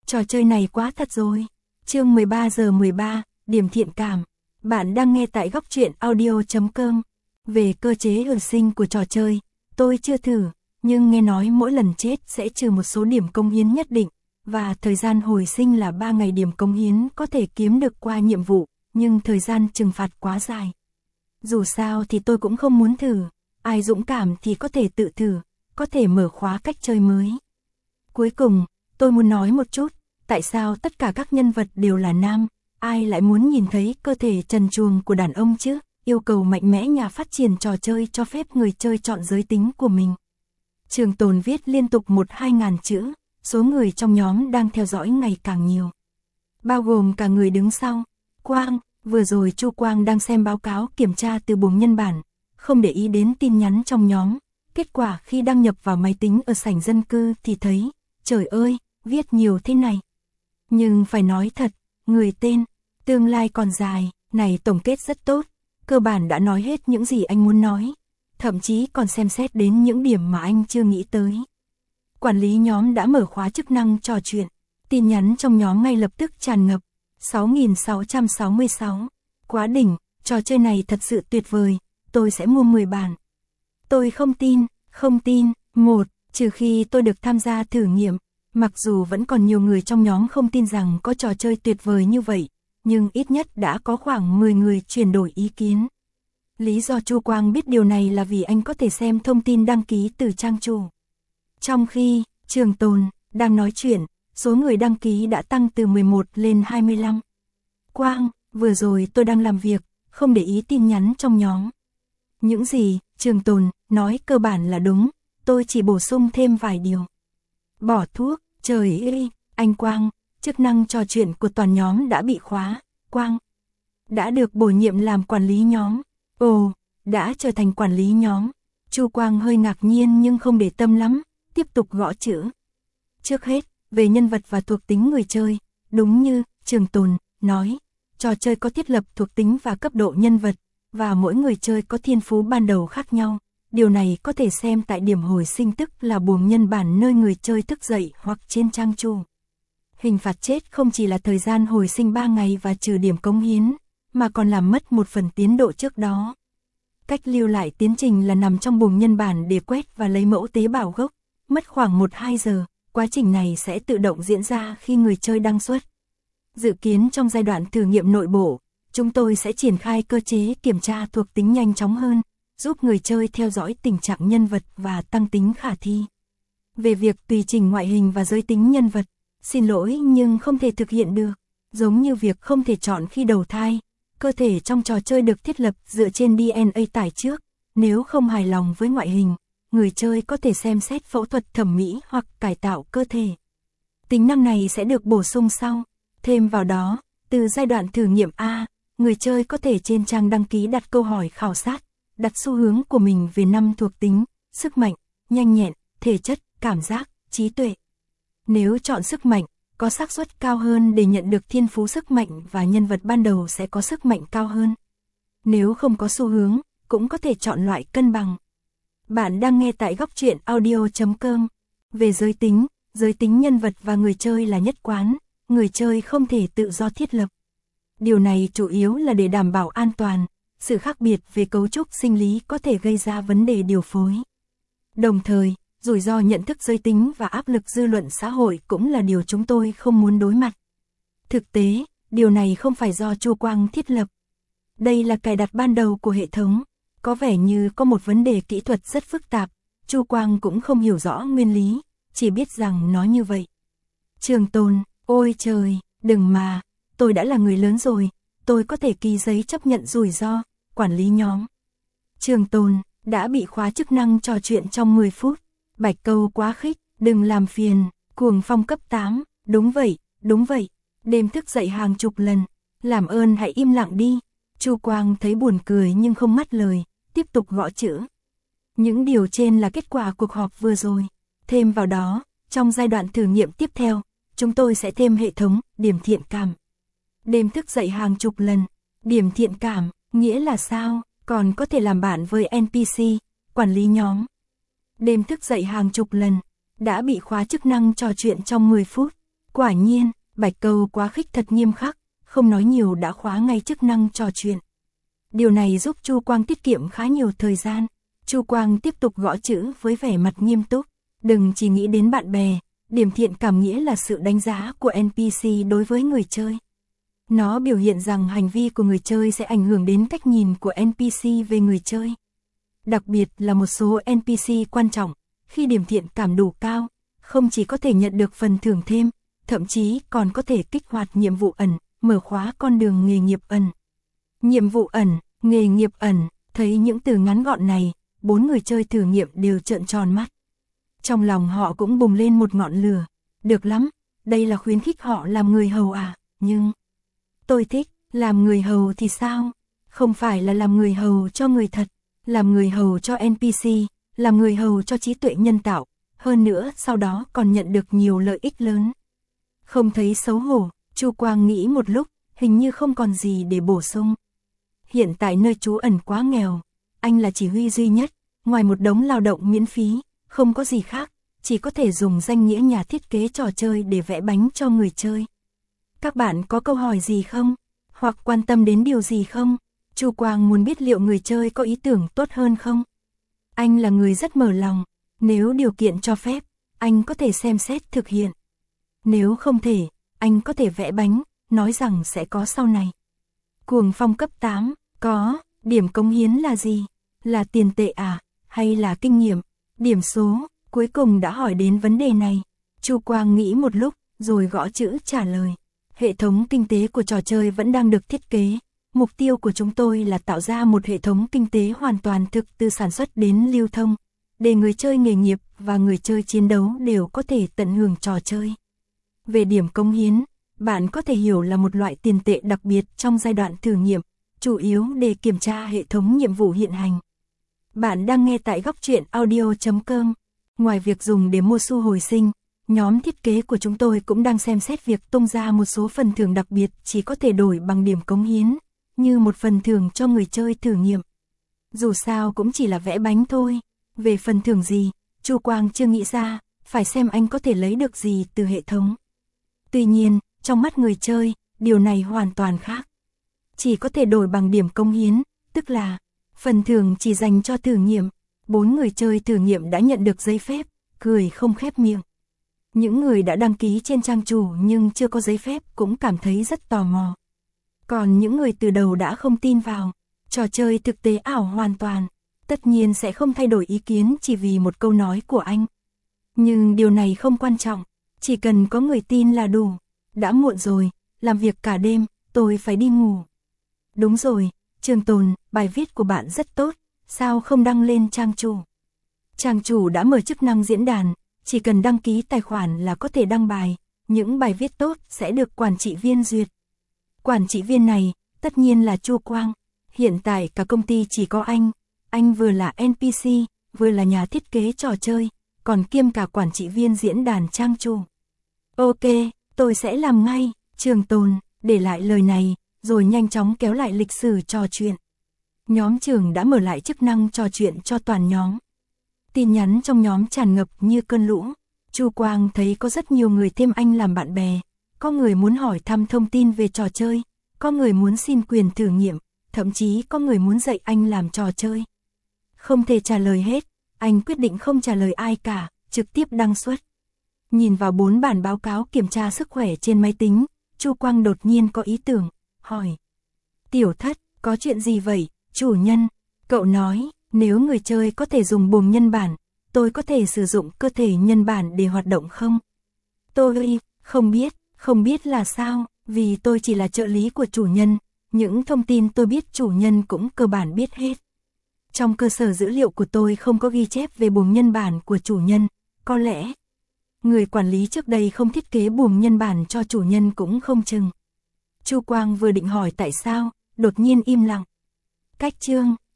Trò chơi này quá thật rồi. Chương 13:13, điểm thiện cảm. Bạn đang nghe tại góc truyện audio.com. Về cơ chế hồi sinh của trò chơi, tôi chưa thử, nhưng nghe nói mỗi lần chết sẽ trừ một số điểm công hiến nhất định, và thời gian hồi sinh là 3 ngày. Điểm công hiến có thể kiếm được qua nhiệm vụ, nhưng thời gian trừng phạt quá dài. Dù sao thì tôi cũng không muốn thử, ai dũng cảm thì có thể tự thử, có thể mở khóa cách chơi mới. Cuối cùng, tôi muốn nói một chút, tại sao tất cả các nhân vật đều là nam, ai lại muốn nhìn thấy cơ thể trần truồng của đàn ông chứ? Yêu cầu mạnh mẽ nhà phát triển trò chơi cho phép người chơi chọn giới tính của mình. Trường tồn viết liên tục 1-2 ngàn chữ, số người trong nhóm đang theo dõi ngày càng nhiều. Bao gồm cả người đứng sau. Quang, vừa rồi Chu Quang đang xem báo cáo kiểm tra từ buồng nhân bản, không để ý đến tin nhắn trong nhóm. Kết quả khi đăng nhập vào máy tính ở sảnh dân cư thì thấy, trời ơi, viết nhiều thế này. Nhưng phải nói thật, người tên, tương lai còn dài, này tổng kết rất tốt. Cơ bản đã nói hết những gì anh muốn nói, thậm chí còn xem xét đến những điểm mà anh chưa nghĩ tới. Quản lý nhóm đã mở khóa chức năng trò chuyện, tin nhắn trong nhóm ngay lập tức tràn ngập, 6.666. Quá đỉnh, trò chơi này thật sự tuyệt vời, tôi sẽ mua 10 bản. Tôi không tin, trừ khi tôi được tham gia thử nghiệm, mặc dù vẫn còn nhiều người trong nhóm không tin rằng có trò chơi tuyệt vời như vậy, nhưng ít nhất đã có khoảng 10 người chuyển đổi ý kiến. Lý do Chu Quang biết điều này là vì anh có thể xem thông tin đăng ký từ trang chủ. Trong khi, Trường Tồn, đang nói chuyện, số người đăng ký đã tăng từ 11 lên 25. Quang, vừa rồi tôi đang làm việc, không để ý tin nhắn trong nhóm. Những gì, Trường Tồn, nói cơ bản là đúng, tôi chỉ bổ sung thêm vài điều. Bỏ thuốc, trời ơi, anh Quang, chức năng trò chuyện của toàn nhóm đã bị khóa. Quang đã được bổ nhiệm làm quản lý nhóm. Ồ, đã trở thành quản lý nhóm. Chu Quang hơi ngạc nhiên nhưng không để tâm lắm, tiếp tục gõ chữ. Trước hết, về nhân vật và thuộc tính người chơi, đúng như Trường Tồn nói, trò chơi có thiết lập thuộc tính và cấp độ nhân vật, và mỗi người chơi có thiên phú ban đầu khác nhau. Điều này có thể xem tại điểm hồi sinh, tức là buồng nhân bản nơi người chơi thức dậy, hoặc trên trang chủ. Hình phạt chết không chỉ là thời gian hồi sinh 3 ngày và trừ điểm cống hiến, mà còn làm mất một phần tiến độ trước đó. Cách lưu lại tiến trình là nằm trong buồng nhân bản để quét và lấy mẫu tế bào gốc, mất khoảng 1-2 giờ, quá trình này sẽ tự động diễn ra khi người chơi đăng xuất. Dự kiến trong giai đoạn thử nghiệm nội bộ, chúng tôi sẽ triển khai cơ chế kiểm tra thuộc tính nhanh chóng hơn, giúp người chơi theo dõi tình trạng nhân vật và tăng tính khả thi. Về việc tùy chỉnh ngoại hình và giới tính nhân vật, xin lỗi nhưng không thể thực hiện được, giống như việc không thể chọn khi đầu thai. Cơ thể trong trò chơi được thiết lập dựa trên DNA tải trước, nếu không hài lòng với ngoại hình, người chơi có thể xem xét phẫu thuật thẩm mỹ hoặc cải tạo cơ thể. Tính năng này sẽ được bổ sung sau. Thêm vào đó, từ giai đoạn thử nghiệm A, người chơi có thể trên trang đăng ký đặt câu hỏi khảo sát, đặt xu hướng của mình về 5 thuộc tính, sức mạnh, nhanh nhẹn, thể chất, cảm giác, trí tuệ. Nếu chọn sức mạnh, có xác suất cao hơn để nhận được thiên phú sức mạnh và nhân vật ban đầu sẽ có sức mạnh cao hơn. Nếu không có xu hướng, cũng có thể chọn loại cân bằng. Bạn đang nghe tại góc truyện audio.com. Về giới tính nhân vật và người chơi là nhất quán, người chơi không thể tự do thiết lập. Điều này chủ yếu là để đảm bảo an toàn, sự khác biệt về cấu trúc sinh lý có thể gây ra vấn đề điều phối. Đồng thời, rủi ro nhận thức giới tính và áp lực dư luận xã hội cũng là điều chúng tôi không muốn đối mặt. Thực tế, điều này không phải do Chu Quang thiết lập. Đây là cài đặt ban đầu của hệ thống, có vẻ như có một vấn đề kỹ thuật rất phức tạp, Chu Quang cũng không hiểu rõ nguyên lý, chỉ biết rằng nó như vậy. Trường Tồn, ôi trời, đừng mà, tôi đã là người lớn rồi, tôi có thể ký giấy chấp nhận rủi ro, quản lý nhóm. Trường Tồn, đã bị khóa chức năng trò chuyện trong 10 phút. Bạch Câu quá khích, đừng làm phiền, Cuồng Phong cấp 8, đúng vậy, đêm thức dậy hàng chục lần, làm ơn hãy im lặng đi. Chu Quang thấy buồn cười nhưng không ngắt lời, tiếp tục gõ chữ. Những điều trên là kết quả cuộc họp vừa rồi. Thêm vào đó, trong giai đoạn thử nghiệm tiếp theo, chúng tôi sẽ thêm hệ thống điểm thiện cảm. Đêm thức dậy hàng chục lần, điểm thiện cảm, nghĩa là sao? Còn có thể làm bạn với NPC, quản lý nhóm. Đêm thức dậy hàng chục lần, đã bị khóa chức năng trò chuyện trong 10 phút. Quả nhiên, Bạch Câu quá khích thật nghiêm khắc, không nói nhiều đã khóa ngay chức năng trò chuyện. Điều này giúp Chu Quang tiết kiệm khá nhiều thời gian. Chu Quang tiếp tục gõ chữ với vẻ mặt nghiêm túc. Đừng chỉ nghĩ đến bạn bè, điểm thiện cảm nghĩa là sự đánh giá của NPC đối với người chơi. Nó biểu hiện rằng hành vi của người chơi sẽ ảnh hưởng đến cách nhìn của NPC về người chơi. Đặc biệt là một số NPC quan trọng, khi điểm thiện cảm đủ cao, không chỉ có thể nhận được phần thưởng thêm, thậm chí còn có thể kích hoạt nhiệm vụ ẩn, mở khóa con đường nghề nghiệp ẩn. Nhiệm vụ ẩn, nghề nghiệp ẩn, thấy những từ ngắn gọn này, 4 người chơi thử nghiệm đều trợn tròn mắt. Trong lòng họ cũng bùng lên một ngọn lửa. Được lắm, đây là khuyến khích họ làm người hầu à, nhưng... Tôi thích, làm người hầu thì sao? Không phải là làm người hầu cho người thật, làm người hầu cho NPC, làm người hầu cho trí tuệ nhân tạo, hơn nữa sau đó còn nhận được nhiều lợi ích lớn. Không thấy xấu hổ, Chu Quang nghĩ một lúc, hình như không còn gì để bổ sung. Hiện tại nơi trú ẩn quá nghèo, anh là chỉ huy duy nhất, ngoài một đống lao động miễn phí, không có gì khác, chỉ có thể dùng danh nghĩa nhà thiết kế trò chơi để vẽ bánh cho người chơi. Các bạn có câu hỏi gì không? Hoặc quan tâm đến điều gì không? Chu Quang muốn biết liệu người chơi có ý tưởng tốt hơn không? Anh là người rất mở lòng, nếu điều kiện cho phép, anh có thể xem xét thực hiện. Nếu không thể, anh có thể vẽ bánh, nói rằng sẽ có sau này. Cuồng phong cấp 8, có, điểm cống hiến là gì? Là tiền tệ à? Hay là kinh nghiệm? Điểm số, cuối cùng đã hỏi đến vấn đề này. Chu Quang nghĩ một lúc, rồi gõ chữ trả lời. Hệ thống kinh tế của trò chơi vẫn đang được thiết kế. Mục tiêu của chúng tôi là tạo ra một hệ thống kinh tế hoàn toàn thực từ sản xuất đến lưu thông, để người chơi nghề nghiệp và người chơi chiến đấu đều có thể tận hưởng trò chơi. Về điểm cống hiến, bạn có thể hiểu là một loại tiền tệ đặc biệt trong giai đoạn thử nghiệm, chủ yếu để kiểm tra hệ thống nhiệm vụ hiện hành. Bạn đang nghe tại Góc Truyện Audio.com. Ngoài việc dùng để mua xu hồi sinh, nhóm thiết kế của chúng tôi cũng đang xem xét việc tung ra một số phần thưởng đặc biệt chỉ có thể đổi bằng điểm cống hiến, như một phần thưởng cho người chơi thử nghiệm. Dù sao cũng chỉ là vẽ bánh thôi. Về phần thưởng gì, Chu Quang chưa nghĩ ra, phải xem anh có thể lấy được gì từ hệ thống. Tuy nhiên, trong mắt người chơi, điều này hoàn toàn khác. Chỉ có thể đổi bằng điểm cống hiến, tức là phần thưởng chỉ dành cho thử nghiệm. 4 người chơi thử nghiệm đã nhận được giấy phép, cười không khép miệng. Những người đã đăng ký trên trang chủ nhưng chưa có giấy phép cũng cảm thấy rất tò mò. Còn những người từ đầu đã không tin vào trò chơi thực tế ảo hoàn toàn, tất nhiên sẽ không thay đổi ý kiến chỉ vì một câu nói của anh. Nhưng điều này không quan trọng, chỉ cần có người tin là đủ. Đã muộn rồi, làm việc cả đêm, tôi phải đi ngủ. Đúng rồi, Trường Tồn, bài viết của bạn rất tốt, sao không đăng lên trang chủ? Trang chủ đã mở chức năng diễn đàn, chỉ cần đăng ký tài khoản là có thể đăng bài, những bài viết tốt sẽ được quản trị viên duyệt. Quản trị viên này, tất nhiên là Chu Quang. Hiện tại cả công ty chỉ có anh vừa là NPC, vừa là nhà thiết kế trò chơi, còn kiêm cả quản trị viên diễn đàn trang chủ. Ok, tôi sẽ làm ngay, Trường Tồn, để lại lời này, rồi nhanh chóng kéo lại lịch sử trò chuyện. Nhóm trưởng đã mở lại chức năng trò chuyện cho toàn nhóm. Tin nhắn trong nhóm tràn ngập như cơn lũ. Chu Quang thấy có rất nhiều người thêm anh làm bạn bè. Có người muốn hỏi thăm thông tin về trò chơi, có người muốn xin quyền thử nghiệm, thậm chí có người muốn dạy anh làm trò chơi. Không thể trả lời hết, anh quyết định không trả lời ai cả, trực tiếp đăng xuất. Nhìn vào 4 bản báo cáo kiểm tra sức khỏe trên máy tính, Chu Quang đột nhiên có ý tưởng, hỏi. Tiểu Thất, có chuyện gì vậy, chủ nhân? Cậu nói, nếu người chơi có thể dùng buồng nhân bản, tôi có thể sử dụng cơ thể nhân bản để hoạt động không? Tôi không biết là sao, vì tôi chỉ là trợ lý của chủ nhân, những thông tin tôi biết chủ nhân cũng cơ bản biết hết. Trong cơ sở dữ liệu của tôi không có ghi chép về buồng nhân bản của chủ nhân, có lẽ người quản lý trước đây không thiết kế buồng nhân bản cho chủ nhân cũng không chừng. Chu Quang vừa định hỏi tại sao, đột nhiên im lặng. Cách chương